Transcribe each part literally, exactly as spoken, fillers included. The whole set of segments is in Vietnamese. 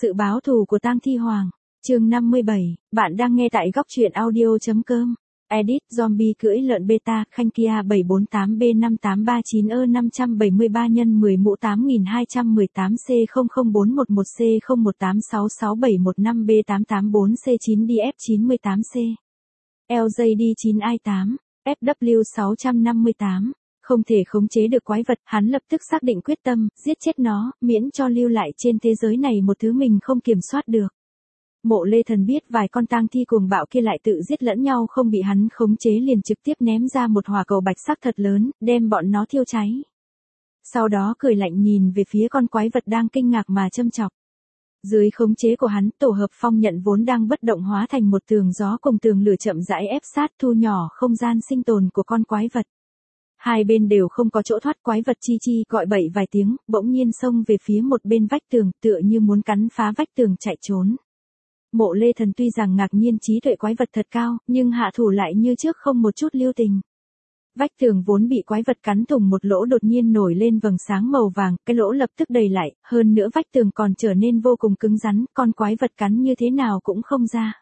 Sự báo thù của Tang Thi Hoàng, chương năm mươi bảy, bạn đang nghe tại góc truyện audio.com. Edit, zombie cưỡi lợn beta, Khanh Kia bảy bốn tám B năm tám ba chín E năm bảy ba nhân mười mũ tám hai một tám C không không bốn một một C không một tám sáu sáu bảy một năm B tám tám bốn C chín D F chín tám C. L J D chín I tám, F W sáu năm tám. Không thể khống chế được quái vật, hắn lập tức xác định quyết tâm, giết chết nó, miễn cho lưu lại trên thế giới này một thứ mình không kiểm soát được. Mộ Lê Thần biết vài con tang thi cuồng bạo kia lại tự giết lẫn nhau không bị hắn khống chế liền trực tiếp ném ra một hỏa cầu bạch sắc thật lớn, đem bọn nó thiêu cháy. Sau đó cười lạnh nhìn về phía con quái vật đang kinh ngạc mà châm chọc. Dưới khống chế của hắn, tổ hợp phong nhận vốn đang bất động hóa thành một tường gió cùng tường lửa chậm rãi ép sát thu nhỏ không gian sinh tồn của con quái vật. Hai bên đều không có chỗ thoát, quái vật chi chi gọi bậy vài tiếng, bỗng nhiên xông về phía một bên vách tường tựa như muốn cắn phá vách tường chạy trốn. Mộ Lê Thần tuy rằng ngạc nhiên trí tuệ quái vật thật cao, nhưng hạ thủ lại như trước không một chút lưu tình. Vách tường vốn bị quái vật cắn thủng một lỗ đột nhiên nổi lên vầng sáng màu vàng, cái lỗ lập tức đầy lại, hơn nữa vách tường còn trở nên vô cùng cứng rắn, con quái vật cắn như thế nào cũng không ra.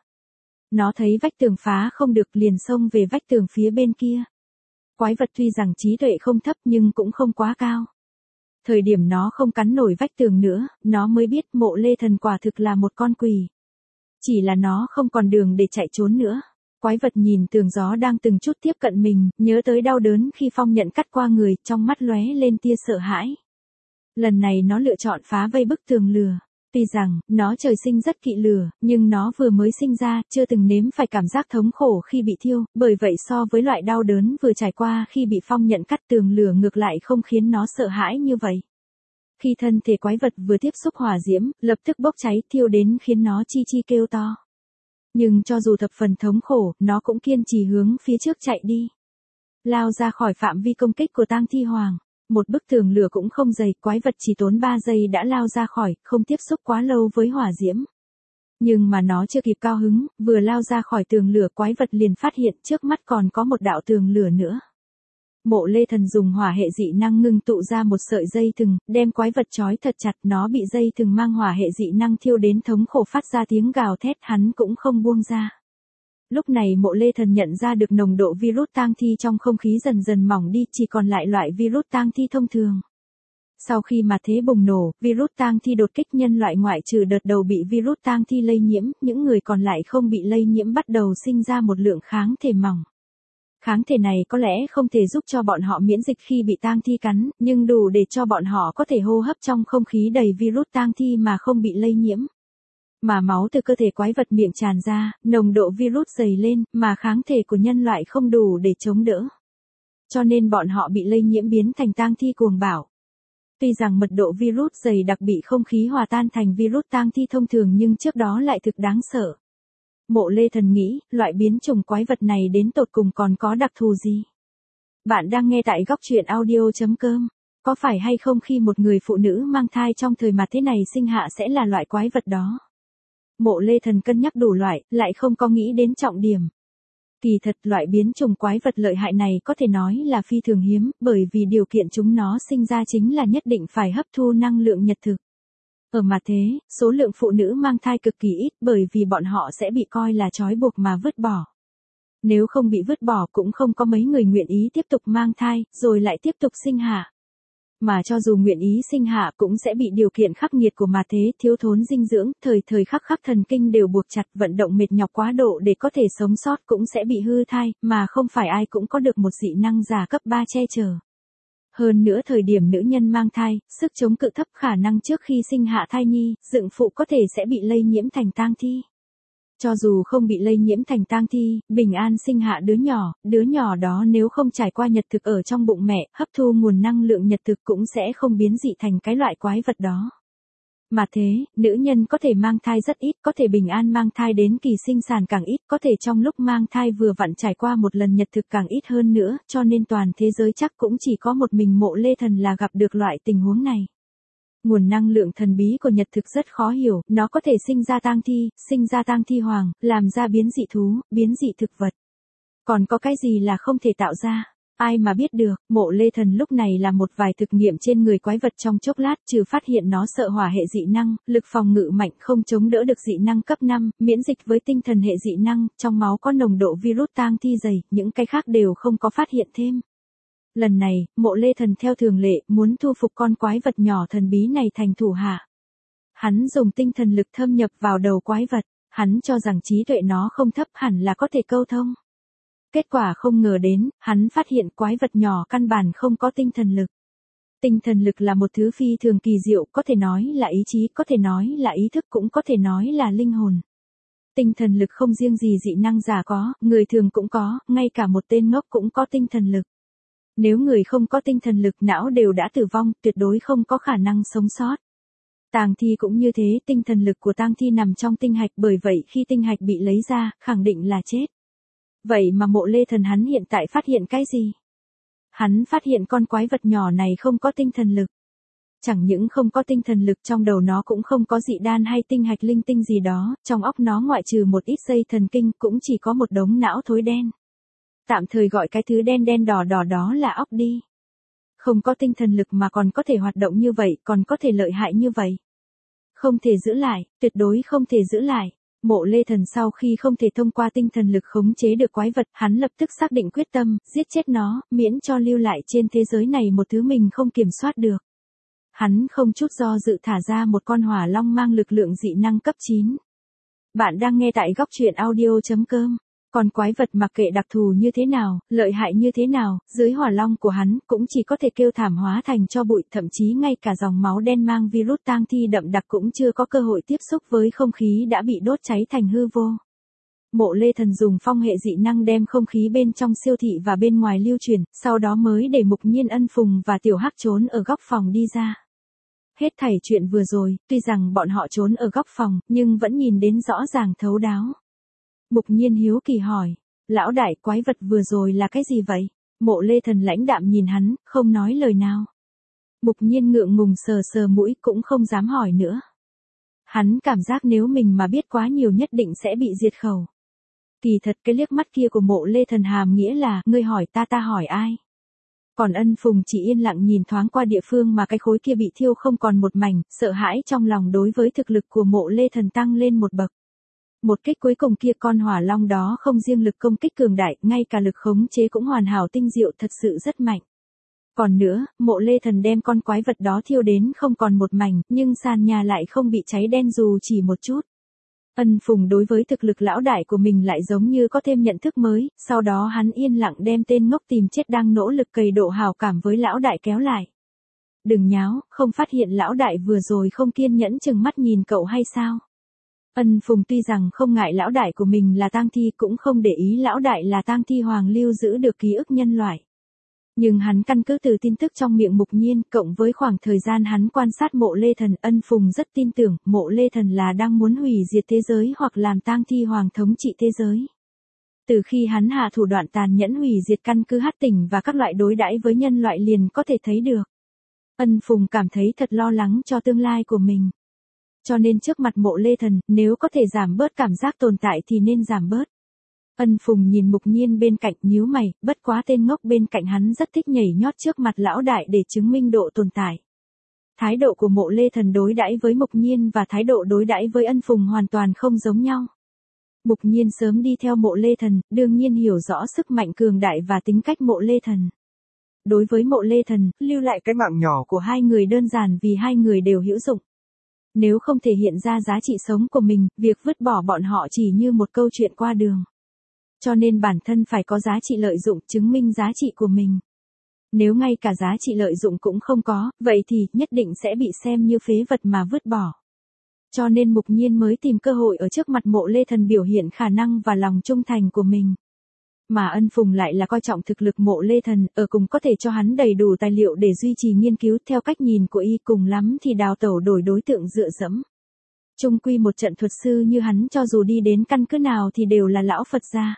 Nó thấy vách tường phá không được liền xông về vách tường phía bên kia. Quái vật tuy rằng trí tuệ không thấp nhưng cũng không quá cao. Thời điểm nó không cắn nổi vách tường nữa, nó mới biết Mộ Lê Thần quả thực là một con quỷ. Chỉ là nó không còn đường để chạy trốn nữa. Quái vật nhìn tường gió đang từng chút tiếp cận mình, nhớ tới đau đớn khi phong nhận cắt qua người, trong mắt lóe lên tia sợ hãi. Lần này nó lựa chọn phá vây bức tường lửa. Tuy rằng, nó trời sinh rất kỵ lửa, nhưng nó vừa mới sinh ra, chưa từng nếm phải cảm giác thống khổ khi bị thiêu, bởi vậy so với loại đau đớn vừa trải qua khi bị phong nhận cắt tường lửa ngược lại không khiến nó sợ hãi như vậy. Khi thân thể quái vật vừa tiếp xúc hỏa diễm, lập tức bốc cháy thiêu đến khiến nó chi chi kêu to. Nhưng cho dù thập phần thống khổ, nó cũng kiên trì hướng phía trước chạy đi. Lao ra khỏi phạm vi công kích của Tang Thi Hoàng. Một bức tường lửa cũng không dày, quái vật chỉ tốn ba giây đã lao ra khỏi, không tiếp xúc quá lâu với hỏa diễm. Nhưng mà nó chưa kịp cao hứng, vừa lao ra khỏi tường lửa quái vật liền phát hiện trước mắt còn có một đạo tường lửa nữa. Mộ Lê Thần dùng hỏa hệ dị năng ngưng tụ ra một sợi dây thừng, đem quái vật trói thật chặt, nó bị dây thừng mang hỏa hệ dị năng thiêu đến thống khổ phát ra tiếng gào thét, hắn cũng không buông ra. Lúc này Mộ Lê Thần nhận ra được nồng độ virus tang thi trong không khí dần dần mỏng đi, chỉ còn lại loại virus tang thi thông thường. Sau khi mà thế bùng nổ, virus tang thi đột kích nhân loại ngoại trừ đợt đầu bị virus tang thi lây nhiễm, những người còn lại không bị lây nhiễm bắt đầu sinh ra một lượng kháng thể mỏng. Kháng thể này có lẽ không thể giúp cho bọn họ miễn dịch khi bị tang thi cắn, nhưng đủ để cho bọn họ có thể hô hấp trong không khí đầy virus tang thi mà không bị lây nhiễm. Mà máu từ cơ thể quái vật miệng tràn ra, nồng độ virus dày lên, mà kháng thể của nhân loại không đủ để chống đỡ. Cho nên bọn họ bị lây nhiễm biến thành tang thi cuồng bạo. Tuy rằng mật độ virus dày đặc bị không khí hòa tan thành virus tang thi thông thường nhưng trước đó lại thực đáng sợ. Mộ Lê Thần nghĩ, loại biến chủng quái vật này đến tột cùng còn có đặc thù gì? Bạn đang nghe tại góc truyện audio.com. Có phải hay không khi một người phụ nữ mang thai trong thời mà thế này sinh hạ sẽ là loại quái vật đó? Mộ Lê Thần cân nhắc đủ loại, lại không có nghĩ đến trọng điểm. Kỳ thật loại biến chủng quái vật lợi hại này có thể nói là phi thường hiếm, bởi vì điều kiện chúng nó sinh ra chính là nhất định phải hấp thu năng lượng nhật thực. Ở mà thế, số lượng phụ nữ mang thai cực kỳ ít bởi vì bọn họ sẽ bị coi là trói buộc mà vứt bỏ. Nếu không bị vứt bỏ cũng không có mấy người nguyện ý tiếp tục mang thai, rồi lại tiếp tục sinh hạ. Mà cho dù nguyện ý sinh hạ cũng sẽ bị điều kiện khắc nghiệt của mà thế, thiếu thốn dinh dưỡng, thời thời khắc khắc thần kinh đều buộc chặt, vận động mệt nhọc quá độ để có thể sống sót cũng sẽ bị hư thai, mà không phải ai cũng có được một dị năng giả cấp ba che chở. Hơn nữa thời điểm nữ nhân mang thai, sức chống cự thấp, khả năng trước khi sinh hạ thai nhi, dựng phụ có thể sẽ bị lây nhiễm thành tang thi. Cho dù không bị lây nhiễm thành tang thi, bình an sinh hạ đứa nhỏ, đứa nhỏ đó nếu không trải qua nhật thực ở trong bụng mẹ, hấp thu nguồn năng lượng nhật thực cũng sẽ không biến dị thành cái loại quái vật đó. Mà thế, nữ nhân có thể mang thai rất ít, có thể bình an mang thai đến kỳ sinh sản càng ít, có thể trong lúc mang thai vừa vặn trải qua một lần nhật thực càng ít hơn nữa, cho nên toàn thế giới chắc cũng chỉ có một mình Mộ Lê Thần là gặp được loại tình huống này. Nguồn năng lượng thần bí của nhật thực rất khó hiểu, nó có thể sinh ra tang thi, sinh ra tang thi hoàng, làm ra biến dị thú, biến dị thực vật. Còn có cái gì là không thể tạo ra? Ai mà biết được, Mộ Lê Thần lúc này là một vài thực nghiệm trên người quái vật trong chốc lát, trừ phát hiện nó sợ hỏa hệ dị năng, lực phòng ngự mạnh không chống đỡ được dị năng cấp năm, miễn dịch với tinh thần hệ dị năng, trong máu có nồng độ virus tang thi dày, những cái khác đều không có phát hiện thêm. Lần này, Mộ Lê Thần theo thường lệ, muốn thu phục con quái vật nhỏ thần bí này thành thủ hạ. Hắn dùng tinh thần lực thâm nhập vào đầu quái vật, hắn cho rằng trí tuệ nó không thấp hẳn là có thể câu thông. Kết quả không ngờ đến, hắn phát hiện quái vật nhỏ căn bản không có tinh thần lực. Tinh thần lực là một thứ phi thường kỳ diệu, có thể nói là ý chí, có thể nói là ý thức, cũng có thể nói là linh hồn. Tinh thần lực không riêng gì dị năng giả có, người thường cũng có, ngay cả một tên ngốc cũng có tinh thần lực. Nếu người không có tinh thần lực não đều đã tử vong, tuyệt đối không có khả năng sống sót. Tang thi cũng như thế, tinh thần lực của tang thi nằm trong tinh hạch, bởi vậy khi tinh hạch bị lấy ra, khẳng định là chết. Vậy mà Mộ Lê Thần hắn hiện tại phát hiện cái gì? Hắn phát hiện con quái vật nhỏ này không có tinh thần lực. Chẳng những không có tinh thần lực, trong đầu nó cũng không có dị đan hay tinh hạch linh tinh gì đó, trong óc nó ngoại trừ một ít dây thần kinh cũng chỉ có một đống não thối đen. Tạm thời gọi cái thứ đen đen đỏ đỏ đó là óc đi. Không có tinh thần lực mà còn có thể hoạt động như vậy, còn có thể lợi hại như vậy. Không thể giữ lại, tuyệt đối không thể giữ lại. Mộ Lê Thần sau khi không thể thông qua tinh thần lực khống chế được quái vật, hắn lập tức xác định quyết tâm, giết chết nó, miễn cho lưu lại trên thế giới này một thứ mình không kiểm soát được. Hắn không chút do dự thả ra một con hỏa long mang lực lượng dị năng cấp chín. Bạn đang nghe tại góc truyện audio chấm com. Còn quái vật mặc kệ đặc thù như thế nào, lợi hại như thế nào, dưới hỏa long của hắn cũng chỉ có thể kêu thảm hóa thành cho bụi, thậm chí ngay cả dòng máu đen mang virus tang thi đậm đặc cũng chưa có cơ hội tiếp xúc với không khí đã bị đốt cháy thành hư vô. Mộ Lê Thần dùng phong hệ dị năng đem không khí bên trong siêu thị và bên ngoài lưu chuyển, sau đó mới để Mục Nhiên, Ân Phùng và Tiểu Hắc trốn ở góc phòng đi ra. Hết thảy chuyện vừa rồi, tuy rằng bọn họ trốn ở góc phòng, nhưng vẫn nhìn đến rõ ràng thấu đáo. Mục Nhiên hiếu kỳ hỏi, lão đại, quái vật vừa rồi là cái gì vậy? Mộ Lê Thần lãnh đạm nhìn hắn, không nói lời nào. Mục Nhiên ngượng ngùng sờ sờ mũi, cũng không dám hỏi nữa. Hắn cảm giác nếu mình mà biết quá nhiều nhất định sẽ bị diệt khẩu. Kỳ thật cái liếc mắt kia của Mộ Lê Thần hàm nghĩa là, ngươi hỏi ta ta hỏi ai? Còn Ân Phùng chỉ yên lặng nhìn thoáng qua địa phương mà cái khối kia bị thiêu không còn một mảnh, sợ hãi trong lòng đối với thực lực của Mộ Lê Thần tăng lên một bậc. Một kích cuối cùng kia, con hỏa long đó không riêng lực công kích cường đại, ngay cả lực khống chế cũng hoàn hảo tinh diệu, thật sự rất mạnh. Còn nữa, Mộ Lê Thần đem con quái vật đó thiêu đến không còn một mảnh, nhưng sàn nhà lại không bị cháy đen dù chỉ một chút. Ân Phùng đối với thực lực lão đại của mình lại giống như có thêm nhận thức mới, sau đó hắn yên lặng đem tên ngốc tìm chết đang nỗ lực cày độ hào cảm với lão đại kéo lại. Đừng nháo, không phát hiện lão đại vừa rồi không kiên nhẫn chừng mắt nhìn cậu hay sao? Ân Phùng tuy rằng không ngại lão đại của mình là tang thi, cũng không để ý lão đại là tang thi hoàng lưu giữ được ký ức nhân loại. Nhưng hắn căn cứ từ tin tức trong miệng Mục Nhiên, cộng với khoảng thời gian hắn quan sát Mộ Lê Thần, Ân Phùng rất tin tưởng, Mộ Lê Thần là đang muốn hủy diệt thế giới hoặc làm tang thi hoàng thống trị thế giới. Từ khi hắn hạ thủ đoạn tàn nhẫn hủy diệt căn cứ Hắc Tỉnh và các loại đối đãi với nhân loại liền có thể thấy được. Ân Phùng cảm thấy thật lo lắng cho tương lai của mình. Cho nên trước mặt Mộ Lê Thần, nếu có thể giảm bớt cảm giác tồn tại thì nên giảm bớt. Ân Phùng nhìn Mục Nhiên bên cạnh, nhíu mày, bất quá tên ngốc bên cạnh hắn rất thích nhảy nhót trước mặt lão đại để chứng minh độ tồn tại. Thái độ của Mộ Lê Thần đối đãi với Mục Nhiên và thái độ đối đãi với Ân Phùng hoàn toàn không giống nhau. Mục Nhiên sớm đi theo Mộ Lê Thần, đương nhiên hiểu rõ sức mạnh cường đại và tính cách Mộ Lê Thần. Đối với Mộ Lê Thần, lưu lại cái mạng nhỏ của hai người đơn giản vì hai người đều hữu dụng. Nếu không thể hiện ra giá trị sống của mình, việc vứt bỏ bọn họ chỉ như một câu chuyện qua đường. Cho nên bản thân phải có giá trị lợi dụng, chứng minh giá trị của mình. Nếu ngay cả giá trị lợi dụng cũng không có, vậy thì nhất định sẽ bị xem như phế vật mà vứt bỏ. Cho nên Mục Nhiên mới tìm cơ hội ở trước mặt Mộ Lê Thần biểu hiện khả năng và lòng trung thành của mình. Mà Ân Phùng lại là coi trọng thực lực Mộ Lê Thần, ở cùng có thể cho hắn đầy đủ tài liệu để duy trì nghiên cứu, theo cách nhìn của y cùng lắm thì đào tẩu đổi đối tượng dựa dẫm. Chung quy một trận thuật sư như hắn cho dù đi đến căn cứ nào thì đều là lão Phật gia.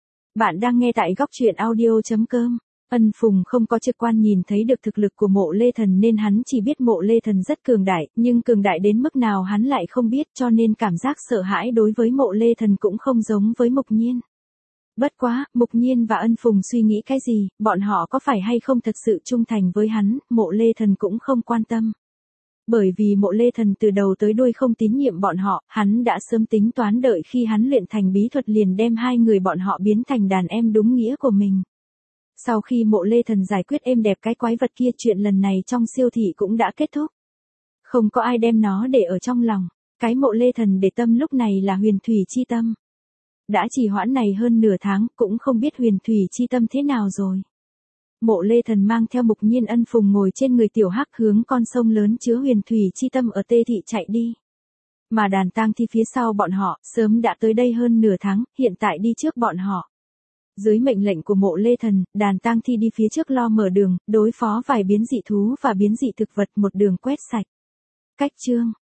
Bạn đang nghe tại góc truyện audio chấm com. Ân Phùng không có trực quan nhìn thấy được thực lực của Mộ Lê Thần nên hắn chỉ biết Mộ Lê Thần rất cường đại, nhưng cường đại đến mức nào hắn lại không biết, cho nên cảm giác sợ hãi đối với Mộ Lê Thần cũng không giống với Mục Nhiên. Bất quá, Mục Nhiên và Ân Phùng suy nghĩ cái gì, bọn họ có phải hay không thật sự trung thành với hắn, Mộ Lê Thần cũng không quan tâm. Bởi vì Mộ Lê Thần từ đầu tới đuôi không tín nhiệm bọn họ, hắn đã sớm tính toán đợi khi hắn luyện thành bí thuật liền đem hai người bọn họ biến thành đàn em đúng nghĩa của mình. Sau khi Mộ Lê Thần giải quyết êm đẹp cái quái vật kia, chuyện lần này trong siêu thị cũng đã kết thúc. Không có ai đem nó để ở trong lòng, cái Mộ Lê Thần để tâm lúc này là Huyền Thủy Chi Tâm. Đã trì hoãn này hơn nửa tháng, cũng không biết Huyền Thủy Chi Tâm thế nào rồi. Mộ Lê Thần mang theo Mục Nhiên Ân Phùng ngồi trên người tiểu hắc hướng con sông lớn chứa Huyền Thủy Chi Tâm ở Tê Thị chạy đi. Mà đàn tang thi phía sau bọn họ, sớm đã tới đây hơn nửa tháng, hiện tại đi trước bọn họ. Dưới mệnh lệnh của Mộ Lê Thần, đàn tang thi đi phía trước lo mở đường, đối phó vài biến dị thú và biến dị thực vật một đường quét sạch. Cách chương